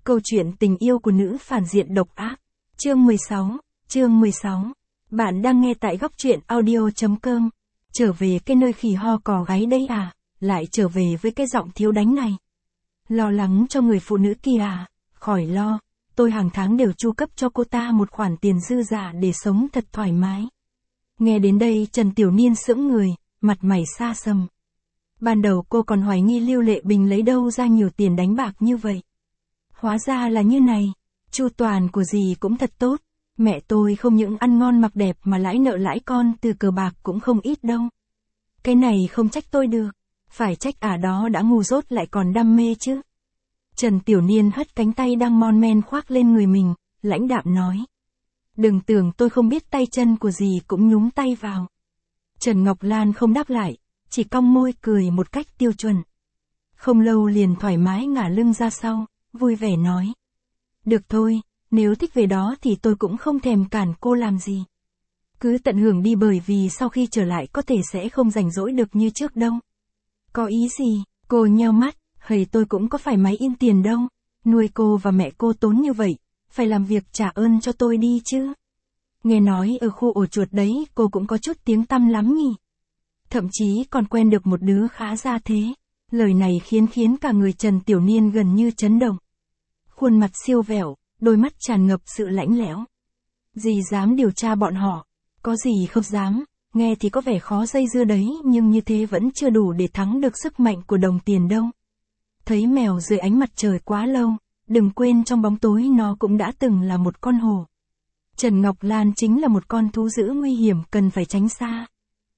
Câu chuyện tình yêu của nữ phản diện độc ác. Chương 16. Bạn đang nghe tại góc truyện audio.com. Trở về cái nơi khỉ ho cò gáy đây à, lại trở về với cái giọng thiếu đánh này. Lo lắng cho người phụ nữ kia à, khỏi lo, tôi hàng tháng đều chu cấp cho cô ta một khoản tiền dư giả để sống thật thoải mái. Nghe đến đây Trần Tiểu Niên sững người, mặt mày xa sầm. Ban đầu cô còn hoài nghi Lưu Lệ Bình lấy đâu ra nhiều tiền đánh bạc như vậy. Hóa ra là như này, chu toàn của dì cũng thật tốt, mẹ tôi không những ăn ngon mặc đẹp mà lãi nợ lãi con từ cờ bạc cũng không ít đâu. Cái này không trách tôi được, phải trách đó đã ngu dốt lại còn đam mê chứ. Trần Tiểu Niên hất cánh tay đang mon men khoác lên người mình, lãnh đạm nói. Đừng tưởng tôi không biết tay chân của dì cũng nhúng tay vào. Trần Ngọc Lan không đáp lại, chỉ cong môi cười một cách tiêu chuẩn. Không lâu liền thoải mái ngả lưng ra sau, vui vẻ nói. Được thôi, nếu thích về đó thì tôi cũng không thèm cản cô làm gì. Cứ tận hưởng đi, bởi vì sau khi trở lại có thể sẽ không rảnh rỗi được như trước đâu. Có ý gì? Cô nheo mắt, hầy tôi cũng có phải máy in tiền đâu. Nuôi cô và mẹ cô tốn như vậy, phải làm việc trả ơn cho tôi đi chứ. Nghe nói ở khu ổ chuột đấy cô cũng có chút tiếng tăm lắm nhỉ. Thậm chí còn quen được một đứa khá ra thế. Lời này khiến cả người Trần Tiểu Niên gần như chấn động. Khuôn mặt siêu vẹo, đôi mắt tràn ngập sự lãnh lẽo. Dì dám điều tra bọn họ? Có gì không dám, nghe thì có vẻ khó dây dưa đấy, nhưng như thế vẫn chưa đủ để thắng được sức mạnh của đồng tiền đâu. Thấy mèo dưới ánh mặt trời quá lâu, đừng quên trong bóng tối nó cũng đã từng là một con hổ. Trần Ngọc Lan chính là một con thú dữ nguy hiểm cần phải tránh xa.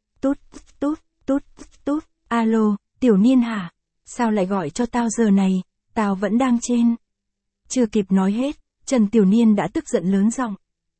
Tút, alo, Tiểu Niên hả? Sao lại gọi cho tao giờ này, tao vẫn đang trên. Chưa kịp nói hết, Trần Tiểu Niên đã tức giận lớn giọng.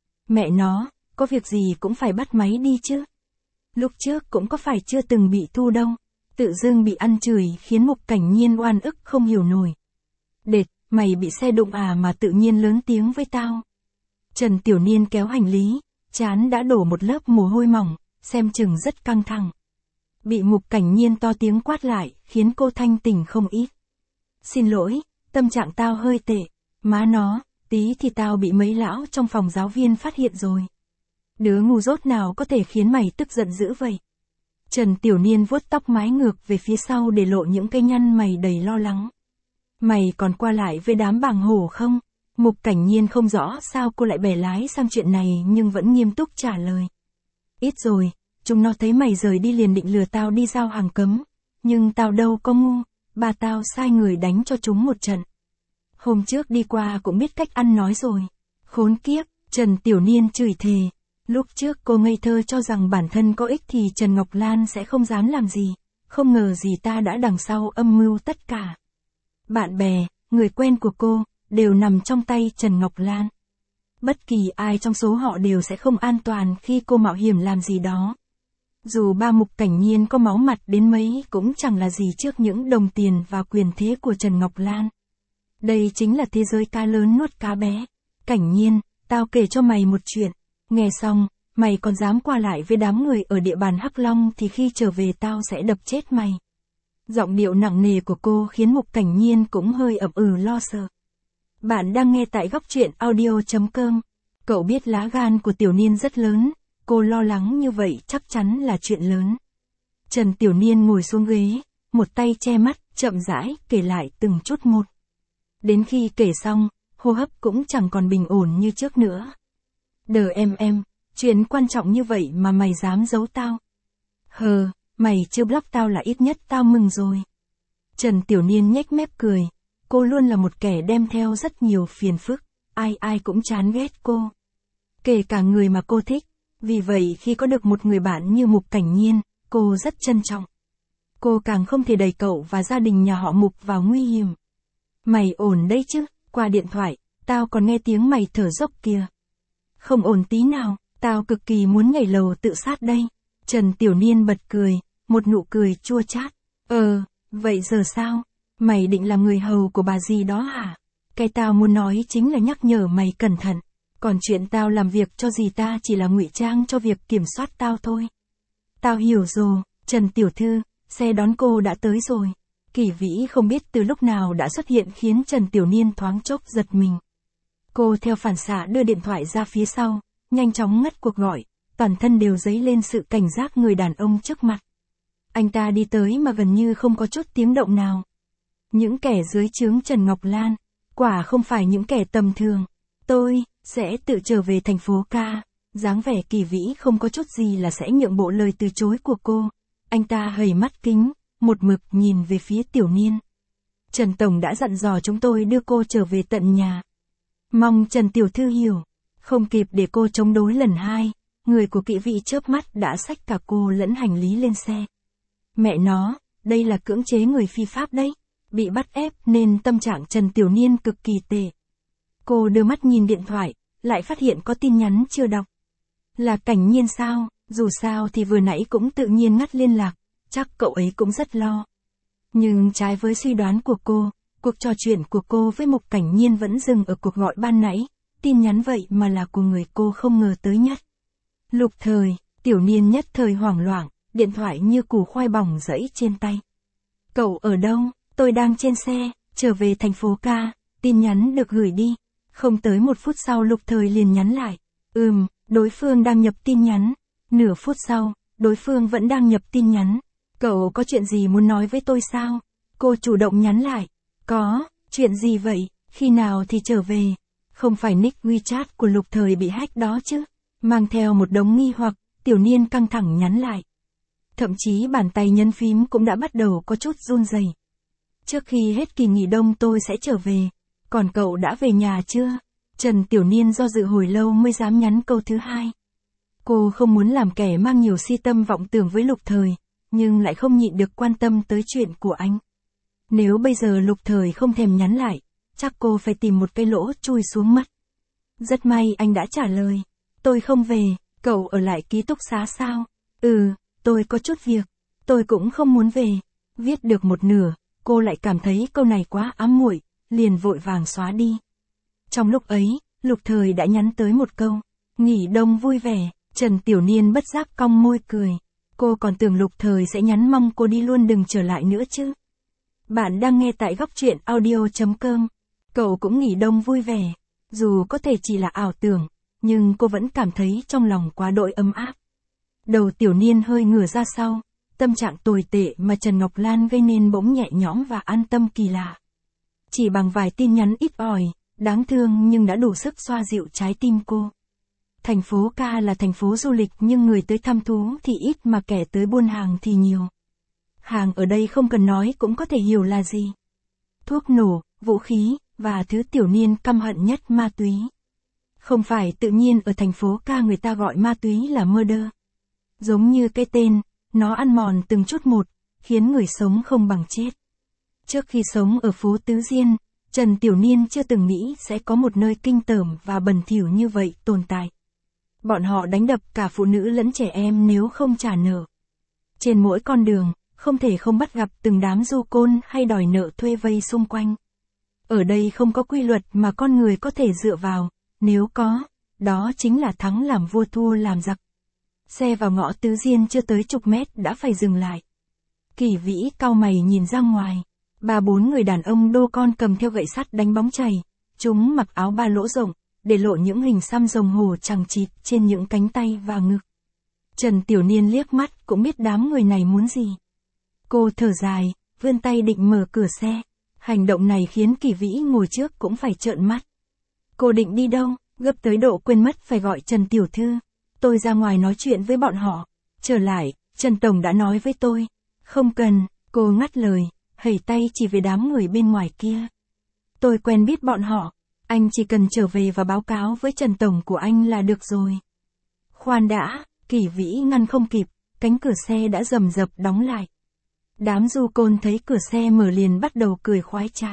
Mẹ nó, có việc gì cũng phải bắt máy đi chứ. Lúc trước cũng có phải chưa từng bị thu đâu. Tự dưng bị ăn chửi khiến Mục Cảnh Nhiên oan ức không hiểu nổi. Đệt, mày bị xe đụng à mà tự nhiên lớn tiếng với tao. Trần Tiểu Niên kéo hành lý, trán đã đổ một lớp mồ hôi mỏng, xem chừng rất căng thẳng. Bị Mục Cảnh Nhiên to tiếng quát lại, khiến cô thanh tỉnh không ít. Xin lỗi, tâm trạng tao hơi tệ. Má nó, tí thì tao bị mấy lão trong phòng giáo viên phát hiện rồi. Đứa ngu dốt nào có thể khiến mày tức giận dữ vậy? Trần Tiểu Niên vuốt tóc mái ngược về phía sau để lộ những cái nhăn mày đầy lo lắng. Mày còn qua lại với đám bàng hổ không? Mục Cảnh Nhiên không rõ sao cô lại bẻ lái sang chuyện này nhưng vẫn nghiêm túc trả lời. Ít rồi, chúng nó thấy mày rời đi liền định lừa tao đi giao hàng cấm. Nhưng tao đâu có ngu, bà tao sai người đánh cho chúng một trận. Hôm trước đi qua cũng biết cách ăn nói rồi. Khốn kiếp, Trần Tiểu Niên chửi thề. Lúc trước cô ngây thơ cho rằng bản thân có ích thì Trần Ngọc Lan sẽ không dám làm gì. Không ngờ gì ta đã đằng sau âm mưu tất cả. Bạn bè, người quen của cô, đều nằm trong tay Trần Ngọc Lan. Bất kỳ ai trong số họ đều sẽ không an toàn khi cô mạo hiểm làm gì đó. Dù ba Mục Cảnh Nhiên có máu mặt đến mấy cũng chẳng là gì trước những đồng tiền và quyền thế của Trần Ngọc Lan. Đây chính là thế giới cá lớn nuốt cá bé. Cảnh Nhiên, tao kể cho mày một chuyện. Nghe xong, mày còn dám qua lại với đám người ở địa bàn Hắc Long thì khi trở về tao sẽ đập chết mày. Giọng điệu nặng nề của cô khiến Mục Cảnh Nhiên cũng hơi ậm lo sợ. Bạn đang nghe tại góc truyện audio.com. Cậu biết lá gan của Tiểu Niên rất lớn, cô lo lắng như vậy chắc chắn là chuyện lớn. Trần Tiểu Niên ngồi xuống ghế, một tay che mắt, chậm rãi kể lại từng chút một. Đến khi kể xong, hô hấp cũng chẳng còn bình ổn như trước nữa. Em, chuyện quan trọng như vậy mà mày dám giấu tao. Mày chưa block tao là ít nhất tao mừng rồi. Trần Tiểu Niên nhếch mép cười, cô luôn là một kẻ đem theo rất nhiều phiền phức, ai cũng chán ghét cô. Kể cả người mà cô thích, vì vậy khi có được một người bạn như Mục Cảnh Nhiên, cô rất trân trọng. Cô càng không thể đẩy cậu và gia đình nhà họ Mục vào nguy hiểm. Mày ổn đấy chứ, qua điện thoại, tao còn nghe tiếng mày thở dốc kìa. Không ổn tí nào, tao cực kỳ muốn nhảy lầu tự sát đây. Trần Tiểu Niên bật cười, một nụ cười chua chát. Vậy giờ sao? Mày định làm người hầu của bà gì đó hả? Cái tao muốn nói chính là nhắc nhở mày cẩn thận. Còn chuyện tao làm việc cho dì ta chỉ là ngụy trang cho việc kiểm soát tao thôi. Tao hiểu rồi, Trần Tiểu Thư, xe đón cô đã tới rồi. Kỳ Vĩ không biết từ lúc nào đã xuất hiện khiến Trần Tiểu Niên thoáng chốc giật mình. Cô theo phản xạ đưa điện thoại ra phía sau, nhanh chóng ngắt cuộc gọi, toàn thân đều dấy lên sự cảnh giác người đàn ông trước mặt. Anh ta đi tới mà gần như không có chút tiếng động nào. Những kẻ dưới trướng Trần Ngọc Lan, quả không phải những kẻ tầm thường. Tôi sẽ tự trở về thành phố ca. Dáng vẻ Kỳ Vĩ không có chút gì là sẽ nhượng bộ lời từ chối của cô. Anh ta hầy mắt kính, một mực nhìn về phía Tiểu Niên. Trần Tổng đã dặn dò chúng tôi đưa cô trở về tận nhà. Mong Trần Tiểu Thư hiểu. Không kịp để cô chống đối lần hai, người của Kỳ Vĩ chớp mắt đã xách cả cô lẫn hành lý lên xe. Mẹ nó, đây là cưỡng chế người phi pháp đấy. Bị bắt ép nên tâm trạng Trần Tiểu Niên cực kỳ tệ. Cô đưa mắt nhìn điện thoại, lại phát hiện có tin nhắn chưa đọc. Là Cảnh Nhiên sao? Dù sao thì vừa nãy cũng tự nhiên ngắt liên lạc, chắc cậu ấy cũng rất lo. Nhưng trái với suy đoán của cô, cuộc trò chuyện của cô với Mục Cảnh Nhiên vẫn dừng ở cuộc gọi ban nãy, tin nhắn vậy mà là của người cô không ngờ tới nhất. Lục Thời, Tiểu Niên nhất thời hoảng loạn, điện thoại như củ khoai bỏng rẫy trên tay. Cậu ở đâu? Tôi đang trên xe, trở về thành phố ca, tin nhắn được gửi đi. Không tới 1 phút sau Lục Thời liền nhắn lại. Đối phương đang nhập tin nhắn. Nửa phút sau, đối phương vẫn đang nhập tin nhắn. Cậu có chuyện gì muốn nói với tôi sao? Cô chủ động nhắn lại. Có, chuyện gì vậy, khi nào thì trở về? Không phải nick WeChat của Lục Thời bị hack đó chứ? Mang theo một đống nghi hoặc, Tiểu Niên căng thẳng nhắn lại. Thậm chí bàn tay nhấn phím cũng đã bắt đầu có chút run rẩy. Trước khi hết kỳ nghỉ đông tôi sẽ trở về. Còn cậu đã về nhà chưa? Trần Tiểu Niên do dự hồi lâu mới dám nhắn câu thứ hai. Cô không muốn làm kẻ mang nhiều si tâm vọng tưởng với Lục Thời, nhưng lại không nhịn được quan tâm tới chuyện của anh. Nếu bây giờ Lục Thời không thèm nhắn lại, chắc cô phải tìm một cái lỗ chui xuống mất. Rất may anh đã trả lời. Tôi không về, cậu ở lại ký túc xá sao? Tôi có chút việc. Tôi cũng không muốn về. Viết được một nửa, cô lại cảm thấy câu này quá ám muội, liền vội vàng xóa đi. Trong lúc ấy, Lục Thời đã nhắn tới một câu. Nghỉ đông vui vẻ. Trần Tiểu Niên bất giác cong môi cười. Cô còn tưởng Lục Thời sẽ nhắn mong cô đi luôn đừng trở lại nữa chứ. Bạn đang nghe tại góc truyện audio.com. Cậu cũng nghỉ đông vui vẻ. Dù có thể chỉ là ảo tưởng, nhưng cô vẫn cảm thấy trong lòng quá đỗi ấm áp. Đầu Tiểu Niên hơi ngửa ra sau, tâm trạng tồi tệ mà Trần Ngọc Lan gây nên bỗng nhẹ nhõm và an tâm kỳ lạ. Chỉ bằng vài tin nhắn ít ỏi, đáng thương nhưng đã đủ sức xoa dịu trái tim cô. Thành phố ca là thành phố du lịch nhưng người tới thăm thú thì ít mà kẻ tới buôn hàng thì nhiều. Hàng ở đây không cần nói cũng có thể hiểu là gì. Thuốc nổ, vũ khí, và thứ Tiểu Niên căm hận nhất ma túy. Không phải tự nhiên ở thành phố ca người ta gọi ma túy là murder. Giống như cái tên, nó ăn mòn từng chút một, khiến người sống không bằng chết. Trước khi sống ở phố Tứ Diên, Trần Tiểu Niên chưa từng nghĩ sẽ có một nơi kinh tởm và bẩn thỉu như vậy tồn tại. Bọn họ đánh đập cả phụ nữ lẫn trẻ em nếu không trả nợ. Trên mỗi con đường, không thể không bắt gặp từng đám du côn hay đòi nợ thuê vây xung quanh. Ở đây không có quy luật mà con người có thể dựa vào, nếu có, đó chính là thắng làm vua thua làm giặc. Xe vào ngõ Tứ Diên chưa tới chục mét đã phải dừng lại. Kỳ Vĩ cau mày nhìn ra ngoài. 3-4 người đàn ông đô con cầm theo gậy sắt đánh bóng chày. Chúng mặc áo ba lỗ rộng, để lộ những hình xăm rồng hổ chằng chịt trên những cánh tay và ngực. Trần Tiểu Niên liếc mắt cũng biết đám người này muốn gì. Cô thở dài, vươn tay định mở cửa xe. Hành động này khiến Kỳ Vĩ ngồi trước cũng phải trợn mắt. Cô định đi đâu? Gấp tới độ quên mất phải gọi Trần Tiểu Thư. Tôi ra ngoài nói chuyện với bọn họ. Trở lại, Trần Tổng đã nói với tôi. Không cần, cô ngắt lời, hẩy tay chỉ về đám người bên ngoài kia. Tôi quen biết bọn họ. Anh chỉ cần trở về và báo cáo với Trần Tổng của anh là được rồi. Khoan đã, Kỳ Vĩ ngăn không kịp, cánh cửa xe đã rầm rập đóng lại. Đám du côn thấy cửa xe mở liền bắt đầu cười khoái trá.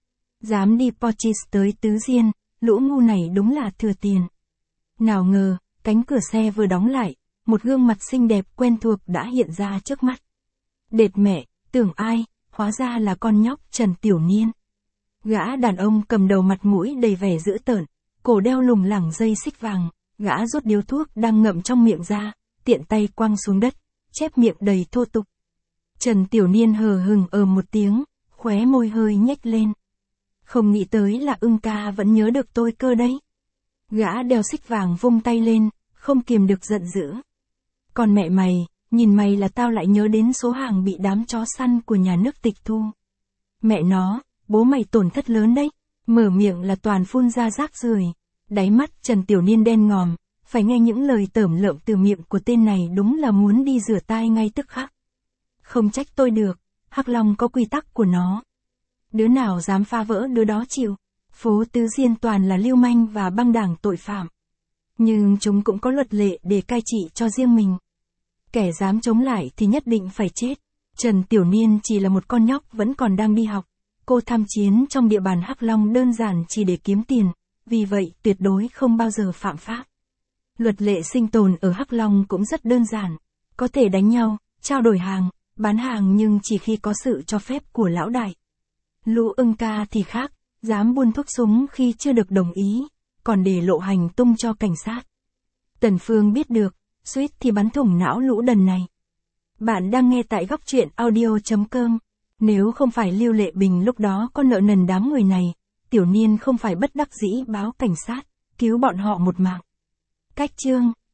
Dám đi Porchis tới Tứ Diên, lũ ngu này đúng là thừa tiền. Nào ngờ, cánh cửa xe vừa đóng lại, một gương mặt xinh đẹp quen thuộc đã hiện ra trước mắt. Đệt mẹ, tưởng ai, hóa ra là con nhóc Trần Tiểu Niên. Gã đàn ông cầm đầu mặt mũi đầy vẻ dữ tợn, cổ đeo lủng lẳng dây xích vàng, gã rút điếu thuốc đang ngậm trong miệng ra, tiện tay quăng xuống đất, chép miệng đầy thô tục. Trần Tiểu Niên hờ hừng một tiếng, khóe môi hơi nhếch lên. Không nghĩ tới là Ưng ca vẫn nhớ được tôi cơ đấy. Gã đeo xích vàng vung tay lên, không kiềm được giận dữ. Còn mẹ mày, nhìn mày là tao lại nhớ đến số hàng bị đám chó săn của nhà nước tịch thu. Mẹ nó, bố mày tổn thất lớn đấy, mở miệng là toàn phun ra rác rưởi. Đáy mắt Trần Tiểu Niên đen ngòm, phải nghe những lời tởm lợm từ miệng của tên này đúng là muốn đi rửa tai ngay tức khắc. Không trách tôi được, Hắc Long có quy tắc của nó. Đứa nào dám phá vỡ đứa đó chịu. Phố Tứ Diên toàn là lưu manh và băng đảng tội phạm. Nhưng chúng cũng có luật lệ để cai trị cho riêng mình. Kẻ dám chống lại thì nhất định phải chết. Trần Tiểu Niên chỉ là một con nhóc vẫn còn đang đi học. Cô tham chiến trong địa bàn Hắc Long đơn giản chỉ để kiếm tiền, vì vậy tuyệt đối không bao giờ phạm pháp. Luật lệ sinh tồn ở Hắc Long cũng rất đơn giản. Có thể đánh nhau, trao đổi hàng, bán hàng nhưng chỉ khi có sự cho phép của lão đại. Lũ Ưng ca thì khác, dám buôn thuốc súng khi chưa được đồng ý, còn để lộ hành tung cho cảnh sát. Tần Phương biết được, suýt thì bắn thủng não lũ đần này. Bạn đang nghe tại Góc Truyện Audio.com. Nếu không phải Lưu Lệ Bình lúc đó có nợ nần đám người này, Tiểu Niên không phải bất đắc dĩ báo cảnh sát, cứu bọn họ một mạng. Cách chương